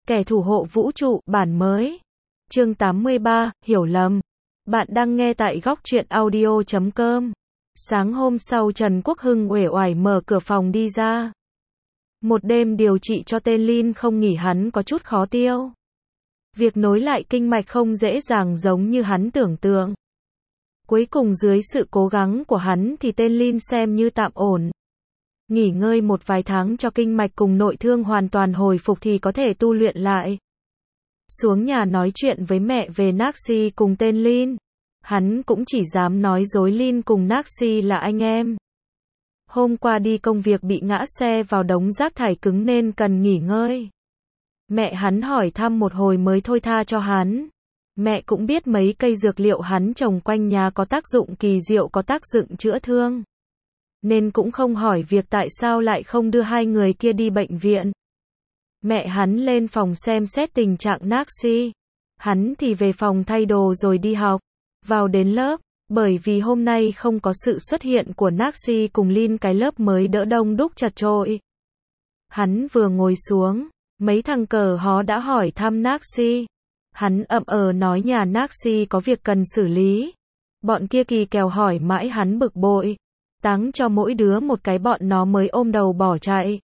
Kẻ thủ hộ vũ trụ, bản mới. Chương 83, hiểu lầm. Bạn đang nghe tại góc truyện audio.com. Sáng hôm sau Trần Quốc Hưng uể oải mở cửa phòng đi ra. Một đêm điều trị cho tên Lin không nghỉ hắn có chút khó tiêu. Việc nối lại kinh mạch không dễ dàng giống như hắn tưởng tượng. Cuối cùng dưới sự cố gắng của hắn thì tên Lin xem như tạm ổn. Nghỉ ngơi một vài tháng cho kinh mạch cùng nội thương hoàn toàn hồi phục thì có thể tu luyện lại. Xuống nhà nói chuyện với mẹ về Naxi cùng tên Lin. Hắn cũng chỉ dám nói dối Lin cùng Naxi là anh em. Hôm qua đi công việc bị ngã xe vào đống rác thải cứng nên cần nghỉ ngơi. Mẹ hắn hỏi thăm một hồi mới thôi tha cho hắn. Mẹ cũng biết mấy cây dược liệu hắn trồng quanh nhà có tác dụng kỳ diệu, có tác dụng chữa thương. Nên cũng không hỏi việc tại sao lại không đưa hai người kia đi bệnh viện. Mẹ hắn lên phòng xem xét tình trạng Naxi. Hắn thì về phòng thay đồ rồi đi học. Vào đến lớp, bởi vì hôm nay không có sự xuất hiện của Naxi cùng Lin, cái lớp mới đỡ đông đúc chật chội. Hắn vừa ngồi xuống, mấy thằng cờ hó đã hỏi thăm Naxi. Hắn ậm nói nhà Naxi có việc cần xử lý. Bọn kia kỳ kèo hỏi mãi hắn bực bội. Táng cho mỗi đứa một cái bọn nó mới ôm đầu bỏ chạy.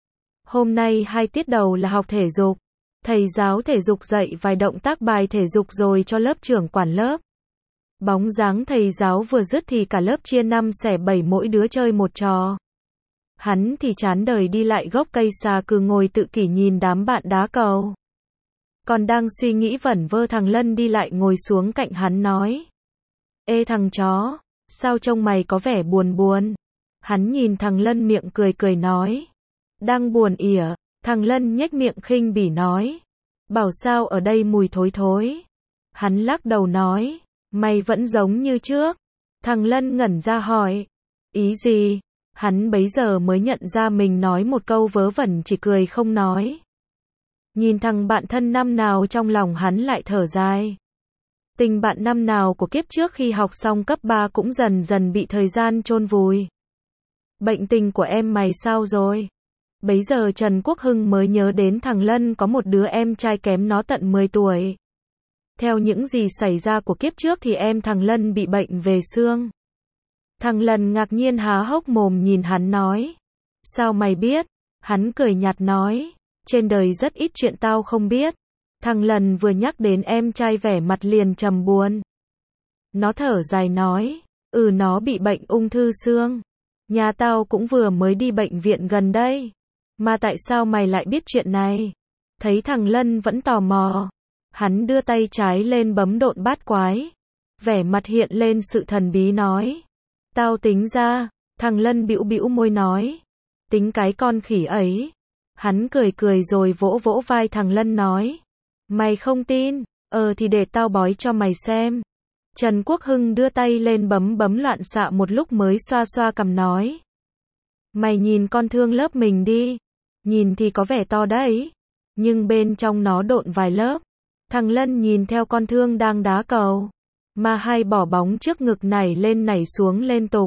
Hôm nay 2 tiết đầu là học thể dục. Thầy giáo thể dục dạy vài động tác bài thể dục rồi cho lớp trưởng quản lớp. Bóng dáng thầy giáo vừa dứt thì cả lớp chia 5 xẻ 7 mỗi đứa chơi một trò. Hắn thì chán đời đi lại gốc cây xà cừ ngồi tự kỷ nhìn đám bạn đá cầu. Còn đang suy nghĩ vẩn vơ thằng Lân đi lại ngồi xuống cạnh hắn nói. Ê thằng chó, sao trông mày có vẻ buồn buồn? Hắn nhìn thằng Lân miệng cười cười nói. Đang buồn ỉa, thằng Lân nhếch miệng khinh bỉ nói. Bảo sao ở đây mùi thối thối. Hắn lắc đầu nói. Mày vẫn giống như trước. Thằng Lân ngẩn ra hỏi. Ý gì? Hắn bấy giờ mới nhận ra mình nói một câu vớ vẩn, chỉ cười không nói. Nhìn thằng bạn thân năm nào trong lòng hắn lại thở dài. Tình bạn năm nào của kiếp trước khi học xong cấp 3 cũng dần dần bị thời gian chôn vùi. Bệnh tình của em mày sao rồi? Bấy giờ Trần Quốc Hưng mới nhớ đến thằng Lân có một đứa em trai kém nó tận 10 tuổi. Theo những gì xảy ra của kiếp trước thì em thằng Lân bị bệnh về xương. Thằng Lân ngạc nhiên há hốc mồm nhìn hắn nói. Sao mày biết? Hắn cười nhạt nói. Trên đời rất ít chuyện tao không biết. Thằng Lân vừa nhắc đến em trai vẻ mặt liền trầm buồn. Nó thở dài nói. Nó bị bệnh ung thư xương. Nhà tao cũng vừa mới đi bệnh viện gần đây. Mà tại sao mày lại biết chuyện này? Thấy thằng Lân vẫn tò mò. Hắn đưa tay trái lên bấm độn bát quái. Vẻ mặt hiện lên sự thần bí nói. Tao tính ra. Thằng Lân bĩu bĩu môi nói. Tính cái con khỉ ấy. Hắn cười cười rồi vỗ vỗ vai thằng Lân nói. Mày không tin? Thì để tao bói cho mày xem. Trần Quốc Hưng đưa tay lên bấm loạn xạ một lúc mới xoa xoa cằm nói. Mày nhìn con thương lớp mình đi. Nhìn thì có vẻ to đấy. Nhưng bên trong nó độn vài lớp. Thằng Lân nhìn theo con thương đang đá cầu. Mà hai bỏ bóng trước ngực nảy lên nảy xuống liên tục.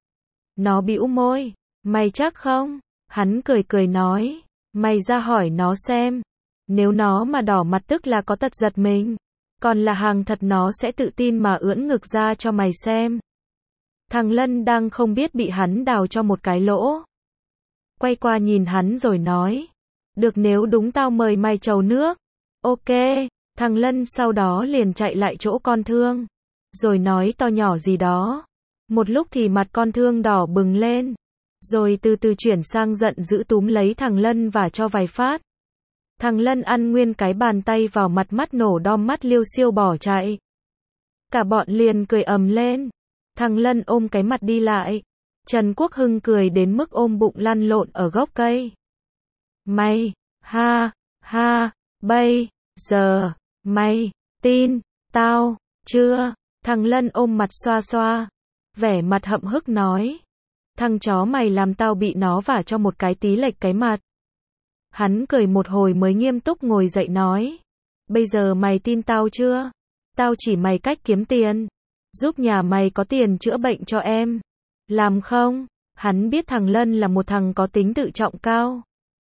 Nó bĩu môi. Mày chắc không? Hắn cười cười nói. Mày ra hỏi nó xem. Nếu nó mà đỏ mặt tức là có tật giật mình. Còn là hàng thật nó sẽ tự tin mà ưỡn ngực ra cho mày xem. Thằng Lân đang không biết bị hắn đào cho một cái lỗ. Quay qua nhìn hắn rồi nói. Được, nếu đúng tao mời mày chầu nước. Ok. Thằng Lân sau đó liền chạy lại chỗ con thương. Rồi nói to nhỏ gì đó. Một lúc thì mặt con thương đỏ bừng lên. Rồi từ từ chuyển sang giận dữ túm lấy thằng Lân và cho vài phát. Thằng Lân ăn nguyên cái bàn tay vào mặt, mắt nổ đom, mắt liêu xiêu bỏ chạy. Cả bọn liền cười ầm lên. Thằng Lân ôm cái mặt đi lại. Trần Quốc Hưng cười đến mức ôm bụng lăn lộn ở gốc cây. Mày, ha, bây giờ, mày, tin, tao, chưa? Thằng Lân ôm mặt xoa xoa. Vẻ mặt hậm hức nói. Thằng chó mày làm tao bị nó vả cho một cái tí lệch cái mặt. Hắn cười một hồi mới nghiêm túc ngồi dậy nói. Bây giờ mày tin tao chưa? Tao chỉ mày cách kiếm tiền. Giúp nhà mày có tiền chữa bệnh cho em. Làm không? Hắn biết thằng Lân là một thằng có tính tự trọng cao.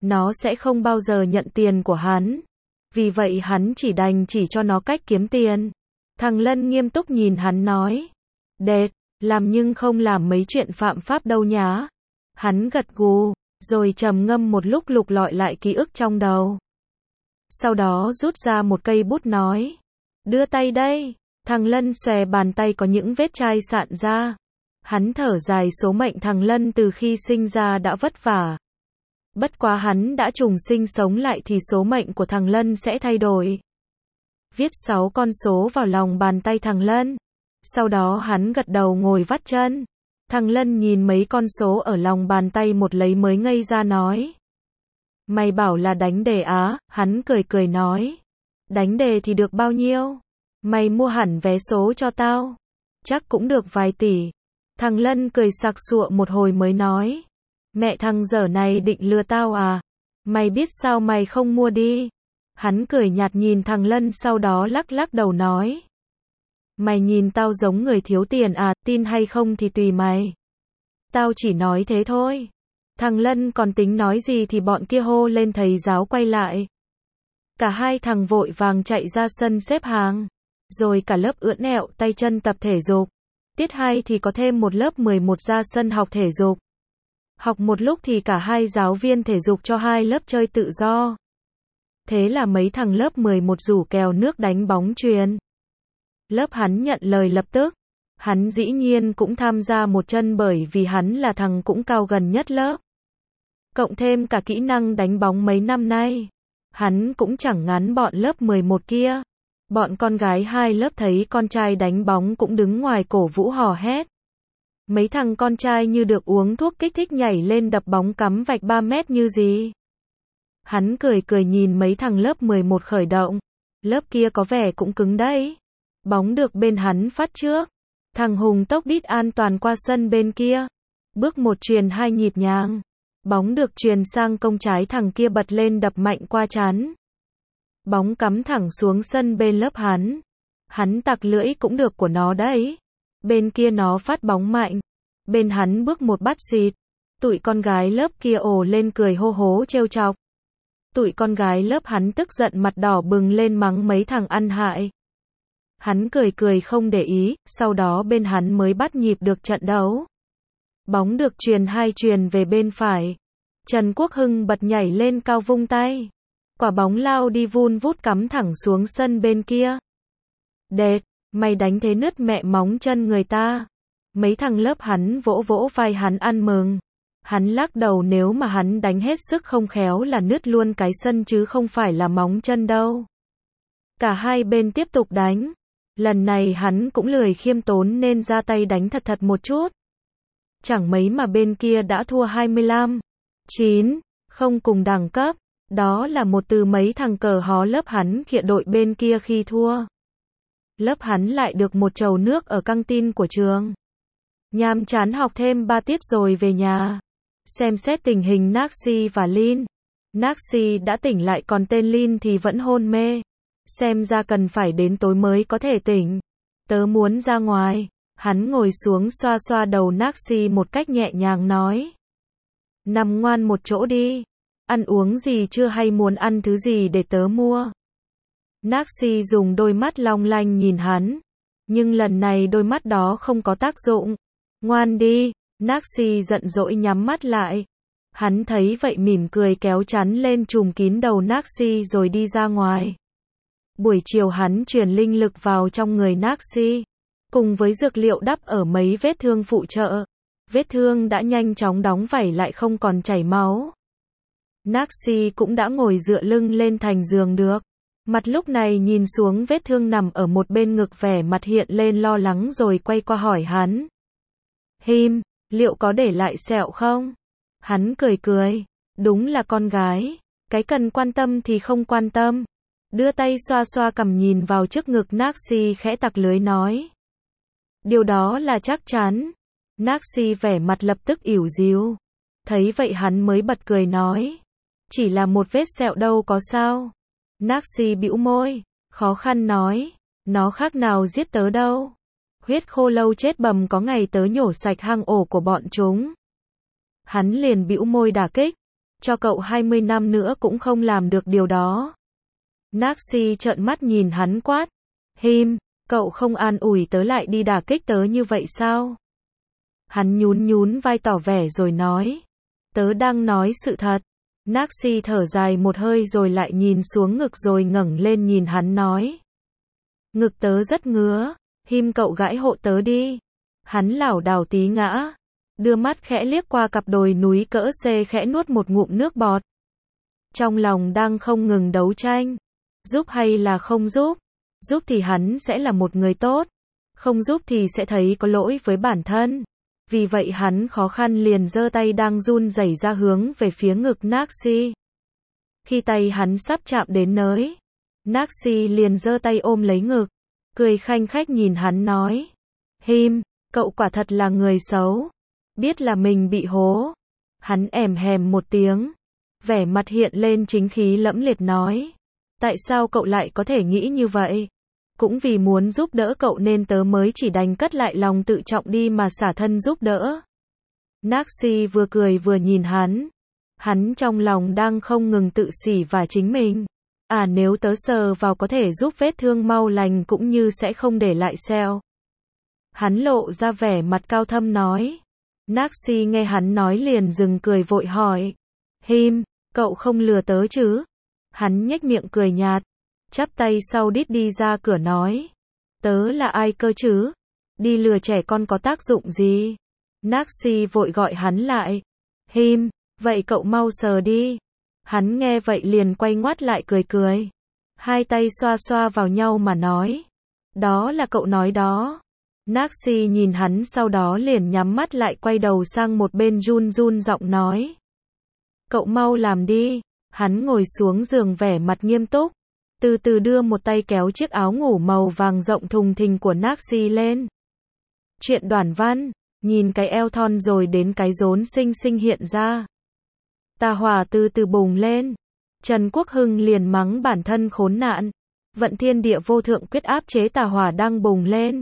nó sẽ không bao giờ nhận tiền của hắn. Vì vậy hắn chỉ đành chỉ cho nó cách kiếm tiền. Thằng Lân nghiêm túc nhìn hắn nói. Đệt, làm nhưng không làm mấy chuyện phạm pháp đâu nhá. Hắn gật gù, rồi trầm ngâm một lúc lục lọi lại ký ức trong đầu. Sau đó rút ra một cây bút nói. Đưa tay đây. Thằng Lân xòe bàn tay có những vết chai sạn ra. Hắn thở dài, số mệnh thằng Lân từ khi sinh ra đã vất vả. Bất quá hắn đã trùng sinh sống lại thì số mệnh của thằng Lân sẽ thay đổi. Viết 6 con số vào lòng bàn tay thằng Lân. Sau đó hắn gật đầu ngồi vắt chân. Thằng Lân nhìn mấy con số ở lòng bàn tay một lấy mới ngây ra nói. Mày bảo là đánh đề á, hắn cười cười nói. Đánh đề thì được bao nhiêu? Mày mua hẳn vé số cho tao. Chắc cũng được vài tỷ. Thằng Lân cười sặc sụa một hồi mới nói. Mẹ thằng dở này định lừa tao à? Mày biết sao mày không mua đi? Hắn cười nhạt nhìn thằng Lân sau đó lắc lắc đầu nói. Mày nhìn tao giống người thiếu tiền à, tin hay không thì tùy mày. Tao chỉ nói thế thôi. Thằng Lân còn tính nói gì thì bọn kia hô lên thầy giáo quay lại. Cả hai thằng vội vàng chạy ra sân xếp hàng. Rồi cả lớp ưỡn ẹo tay chân tập thể dục. Tiết 2 thì có thêm một lớp 11 ra sân học thể dục. Học một lúc thì cả hai giáo viên thể dục cho hai lớp chơi tự do. Thế là mấy thằng lớp 11 rủ kèo nước đánh bóng chuyền. Lớp hắn nhận lời lập tức. Hắn dĩ nhiên cũng tham gia một chân bởi vì hắn là thằng cũng cao gần nhất lớp. Cộng thêm cả kỹ năng đánh bóng mấy năm nay. Hắn cũng chẳng ngắn bọn lớp 11 kia. Bọn con gái hai lớp thấy con trai đánh bóng cũng đứng ngoài cổ vũ hò hét. Mấy thằng con trai như được uống thuốc kích thích nhảy lên đập bóng cắm vạch 3 mét như gì. Hắn cười cười nhìn mấy thằng lớp 11 khởi động. Lớp kia có vẻ cũng cứng đấy. Bóng được bên hắn phát trước. Thằng Hùng tốc đít an toàn qua sân bên kia. Bước một chuyền hai nhịp nhàng. Bóng được chuyền sang công trái, thằng kia bật lên đập mạnh qua chán. Bóng cắm thẳng xuống sân bên lớp hắn. Hắn tặc lưỡi cũng được của nó đấy. Bên kia nó phát bóng mạnh. Bên hắn bước một bắt xịt. Tụi con gái lớp kia ồ lên cười hô hố trêu chọc. Tụi con gái lớp hắn tức giận mặt đỏ bừng lên mắng mấy thằng ăn hại. Hắn cười cười không để ý, sau đó bên hắn mới bắt nhịp được trận đấu. Bóng được chuyền hai chuyền về bên phải. Trần Quốc Hưng bật nhảy lên cao vung tay. Quả bóng lao đi vun vút cắm thẳng xuống sân bên kia. Đệt, mày đánh thế nứt mẹ móng chân người ta. Mấy thằng lớp hắn vỗ vỗ vai hắn ăn mừng. Hắn lắc đầu, nếu mà hắn đánh hết sức không khéo là nứt luôn cái sân chứ không phải là móng chân đâu. Cả hai bên tiếp tục đánh. Lần này hắn cũng lười khiêm tốn nên ra tay đánh thật thật một chút. Chẳng mấy mà bên kia đã thua 25-9, không cùng đẳng cấp. Đó là một từ mấy thằng cờ hó lớp hắn khịa đội bên kia khi thua. Lớp hắn lại được một chầu nước ở căng tin của trường. Nhàm chán học thêm 3 tiết rồi về nhà. Xem xét tình hình Naxi và Lin. Naxi đã tỉnh lại còn tên Lin thì vẫn hôn mê. Xem ra cần phải đến tối mới có thể tỉnh. Tớ muốn ra ngoài. Hắn ngồi xuống xoa xoa đầu Naxi một cách nhẹ nhàng nói. Nằm ngoan một chỗ đi. Ăn uống gì chưa hay muốn ăn thứ gì để tớ mua? Naxi dùng đôi mắt long lanh nhìn hắn. Nhưng lần này đôi mắt đó không có tác dụng. Ngoan đi. Naxi giận dỗi nhắm mắt lại. Hắn thấy vậy mỉm cười kéo chắn lên trùm kín đầu Naxi rồi đi ra ngoài. Buổi chiều hắn truyền linh lực vào trong người Naxi. Cùng với dược liệu đắp ở mấy vết thương phụ trợ. Vết thương đã nhanh chóng đóng vảy lại không còn chảy máu. Naxi cũng đã ngồi dựa lưng lên thành giường được. Mặt lúc này nhìn xuống vết thương nằm ở một bên ngực, vẻ mặt hiện lên lo lắng rồi quay qua hỏi hắn. Him, liệu có để lại sẹo không? Hắn cười cười. Đúng là con gái. Cái cần quan tâm thì không quan tâm. Đưa tay xoa xoa cằm nhìn vào trước ngực Naxi khẽ tặc lưới nói. Điều đó là chắc chắn. Naxi vẻ mặt lập tức ỉu díu. Thấy vậy hắn mới bật cười nói. Chỉ là một vết sẹo đâu có sao. Naxi bĩu môi, khó khăn nói. Nó khác nào giết tớ đâu. Huyết khô lâu chết bầm có ngày tớ nhổ sạch hang ổ của bọn chúng. Hắn liền bĩu môi đả kích. cho cậu 20 năm nữa cũng không làm được điều đó. Naxi trợn mắt nhìn hắn quát. Him, cậu không an ủi tớ lại đi đả kích tớ như vậy sao? Hắn nhún nhún vai tỏ vẻ rồi nói. Tớ đang nói sự thật. Naxi thở dài một hơi rồi lại nhìn xuống ngực rồi ngẩng lên nhìn hắn nói. Ngực tớ rất ngứa, Him cậu gãi hộ tớ đi. Hắn lảo đảo tí ngã, đưa mắt khẽ liếc qua cặp đồi núi cỡ C khẽ nuốt một ngụm nước bọt. Trong lòng đang không ngừng đấu tranh, giúp hay là không giúp? Giúp thì hắn sẽ là một người tốt, không giúp thì sẽ thấy có lỗi với bản thân. Vì vậy hắn khó khăn liền giơ tay đang run rẩy ra hướng về phía ngực Naxi. Khi tay hắn sắp chạm đến nơi, Naxi liền giơ tay ôm lấy ngực, cười khanh khách nhìn hắn nói. Him, cậu quả thật là người xấu, biết là mình bị hố. Hắn ẻm hèm một tiếng, vẻ mặt hiện lên chính khí lẫm liệt nói. Tại sao cậu lại có thể nghĩ như vậy? Cũng vì muốn giúp đỡ cậu nên tớ mới chỉ đành cất lại lòng tự trọng đi mà xả thân giúp đỡ. Naxi vừa cười vừa nhìn hắn. Hắn trong lòng đang không ngừng tự xỉ vả chính mình. À nếu tớ sờ vào có thể giúp vết thương mau lành cũng như sẽ không để lại sẹo. Hắn lộ ra vẻ mặt cao thâm nói. Naxi nghe hắn nói liền dừng cười vội hỏi. Him, cậu không lừa tớ chứ? Hắn nhếch miệng cười nhạt, chắp tay sau đít đi ra cửa nói. Tớ là ai cơ chứ? Đi lừa trẻ con có tác dụng gì? Naxi vội gọi hắn lại. Him, vậy cậu mau sờ đi. Hắn nghe vậy liền quay ngoắt lại cười cười. Hai tay xoa xoa vào nhau mà nói. Đó là cậu nói đó. Naxi nhìn hắn sau đó liền nhắm mắt lại quay đầu sang một bên run run giọng nói. Cậu mau làm đi. Hắn ngồi xuống giường vẻ mặt nghiêm túc, từ từ đưa một tay kéo chiếc áo ngủ màu vàng rộng thùng thình của Naxi lên. Chuyện đoản văn, nhìn cái eo thon rồi đến cái rốn xinh xinh hiện ra. Tà hỏa từ từ bùng lên. Trần Quốc Hưng liền mắng bản thân khốn nạn. Vận thiên địa vô thượng quyết áp chế tà hỏa đang bùng lên.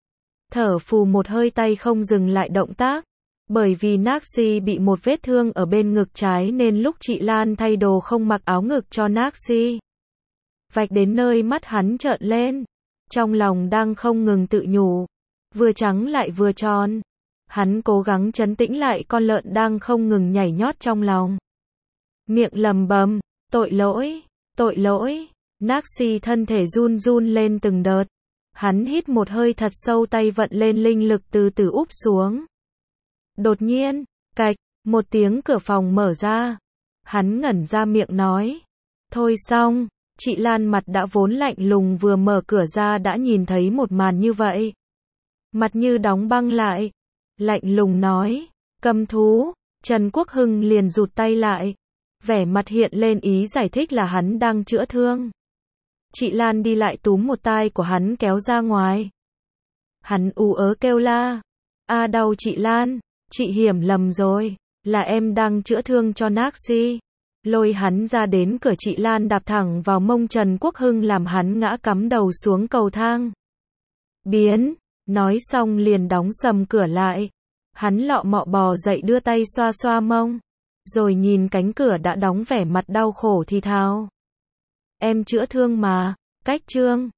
Thở phù một hơi tay không dừng lại động tác. Bởi vì Naxi bị một vết thương ở bên ngực trái nên lúc chị Lan thay đồ không mặc áo ngực cho Naxi. Vạch đến nơi mắt hắn trợn lên. Trong lòng đang không ngừng tự nhủ. Vừa trắng lại vừa tròn. Hắn cố gắng trấn tĩnh lại con lợn đang không ngừng nhảy nhót trong lòng. Miệng lầm bầm, tội lỗi, tội lỗi. Naxi thân thể run run lên từng đợt. Hắn hít một hơi thật sâu tay vận lên linh lực từ từ úp xuống. Đột nhiên, cạch, một tiếng cửa phòng mở ra. Hắn ngẩn ra miệng nói. Thôi xong, chị Lan mặt đã vốn lạnh lùng vừa mở cửa ra đã nhìn thấy một màn như vậy. Mặt như đóng băng lại. Lạnh lùng nói. Câm thú. Trần Quốc Hưng liền rụt tay lại. Vẻ mặt hiện lên ý giải thích là hắn đang chữa thương. Chị Lan đi lại túm một tai của hắn kéo ra ngoài. Hắn ú ớ kêu la. A đau chị Lan. Chị hiểu lầm rồi, là em đang chữa thương cho Naxi. Lôi hắn ra đến cửa chị Lan đạp thẳng vào mông Trần Quốc Hưng làm hắn ngã cắm đầu xuống cầu thang. Biến, nói xong liền đóng sầm cửa lại. Hắn lọ mọ bò dậy đưa tay xoa xoa mông. Rồi nhìn cánh cửa đã đóng vẻ mặt đau khổ thì thào. Em chữa thương mà, cách trương.